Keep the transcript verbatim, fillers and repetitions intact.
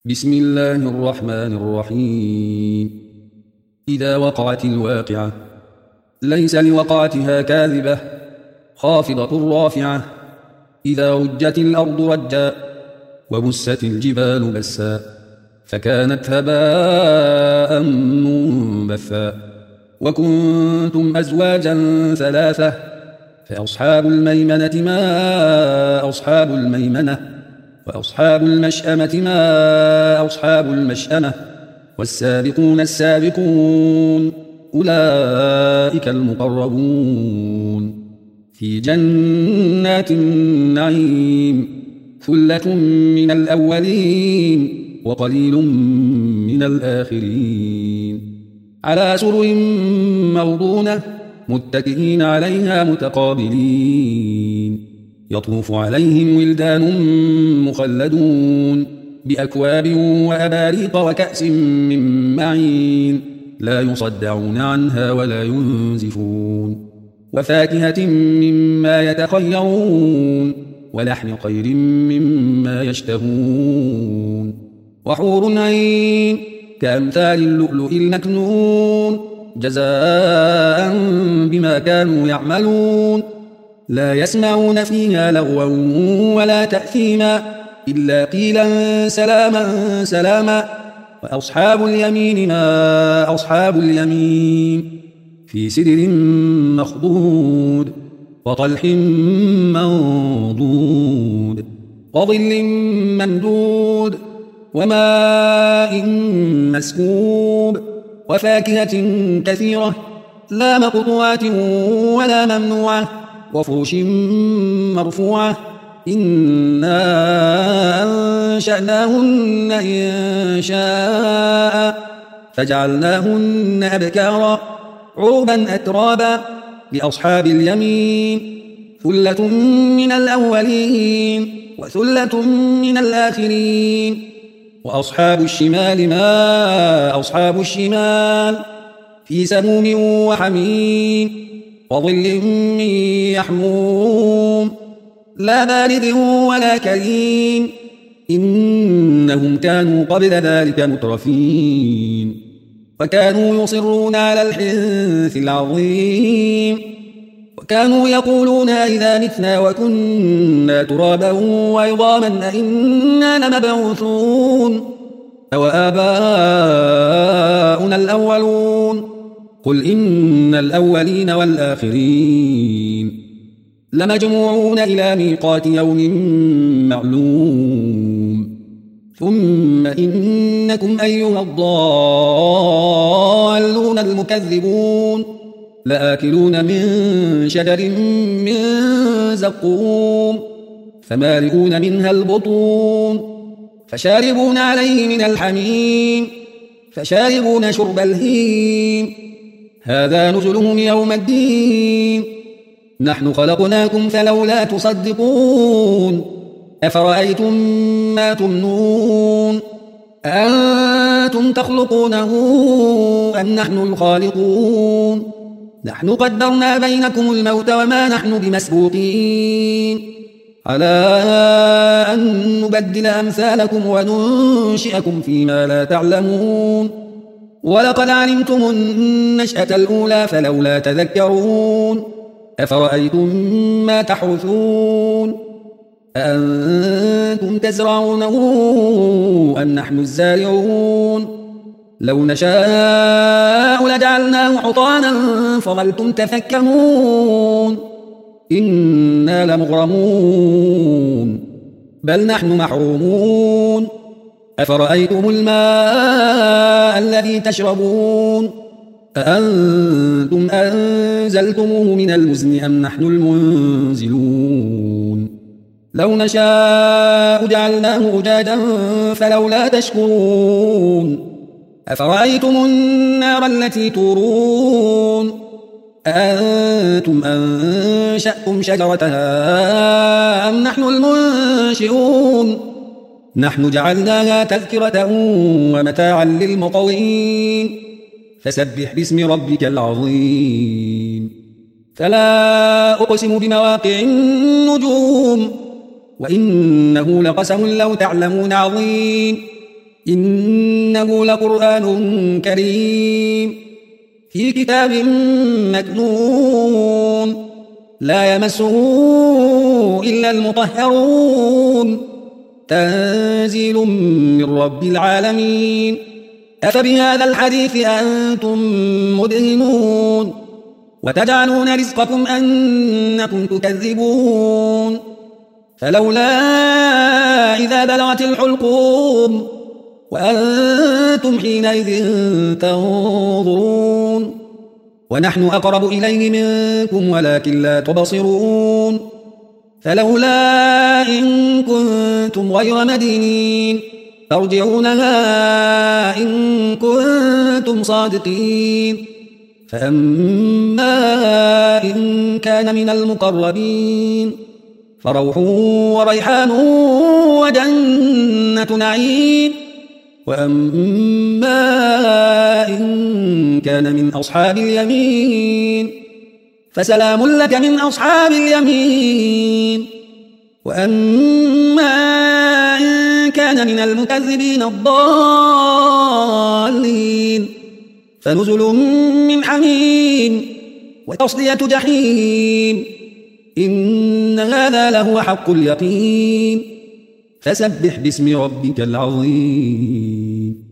بسم الله الرحمن الرحيم. إذا وقعت الواقعة ليس لوقعتها كاذبة خافضة رافعة. إذا رجت الأرض رجا وبست الجبال بسا فكانت هباء منبثا. وكنتم أزواجا ثلاثة فأصحاب الميمنة ما أصحاب الميمنة وأصحاب المشأمة ما أصحاب المشأمة والسابقون السابقون أولئك المقربون في جنات النعيم ثلة من الأولين وقليل من الآخرين على سرر موضونة متكئين عليها متقابلين يطوف عليهم ولدان مخلدون بأكواب وأباريق وكأس من معين لا يصدعون عنها ولا ينزفون وفاكهة مما يتخيرون ولحم طير مما يشتهون وحور عين كأمثال اللؤلؤ المكنون جزاء بما كانوا يعملون لا يسمعون فيها لغوا ولا تأثيما إلا قيلا سلاما سلاما. وأصحاب اليمين ما أصحاب اليمين في سدر مخضود وطلح منضود وظل ممدود وماء مسكوب وفاكهة كثيرة لا مقطوعة ولا ممنوعة وفرش مرفوعة إنا أنشأناهن إن شاء فجعلناهن أبكارا عربا أترابا لأصحاب اليمين ثلة من الأولين وثلة من الآخرين. وأصحاب الشمال ما أصحاب الشمال في سموم وحميم وظل من يحموم لا بارد ولا كريم إنهم كانوا قبل ذلك مترفين وكانوا يصرون على الحنث العظيم وكانوا يقولون إذا متنا وكنا ترابا وعظاما أئنا لمبعوثون أو آباؤنا الأولون قل إن الأولين والآخرين لمجموعون إلى ميقات يوم معلوم ثم إنكم أيها الضالون المكذبون لآكلون من شجر من زقوم فمالئون منها البطون فشاربون عليه من الحميم فشاربون شرب الهيم هذا نزلهم يوم الدين نحن خلقناكم فلولا تصدقون أفرأيتم ما تمنون أأنتم تخلقونه أم نحن الخالقون نحن قدرنا بينكم الموت وما نحن بمسبوقين على أن نبدل أمثالكم وننشئكم فيما لا تعلمون ولقد علمتم النشأة الأولى فلولا تذكرون أفرأيتم ما تحرثون أأنتم تزرعونه أم نحن الزارعون لو نشاء لجعلناه حطاما فظلتم تفكهون إنا لمغرمون بل نحن محرومون أفرأيتم الماء الذي تشربون أأنتم أنزلتموه من المزن أم نحن المنزلون لو نشاء جعلناه أجاجا فلولا تشكرون أفرأيتم النار التي تورون أأنتم أنشأتم شجرتها أم نحن المنشئون نحن جعلناها تذكرة ومتاعا للمقوين فسبح باسم ربك العظيم فلا أقسم بمواقع النجوم وإنه لقسم لو تعلمون عظيم إنه لقرآن كريم في كتاب مكنون لا يمسه إلا المطهرون تنزيل من رب العالمين أفبهذا الحديث أنتم مدهنون وتجعلون رزقكم أنكم تكذبون فلولا إذا بلغت الحلقوم وأنتم حينئذ تنظرون ونحن أقرب إليه منكم ولكن لا تبصرون فلولا إن كنتم غير مدينين ترجعونها إن كنتم صادقين فأما إن كان من المقربين فروح وريحان وجنة نعيم وأما إن كان من أصحاب اليمين فسلام لك من أصحاب اليمين وأما إن كان من المكذبين الضالين فنزل من حميم وتصلية جحيم إن هذا لهو حق اليقين فسبح باسم ربك العظيم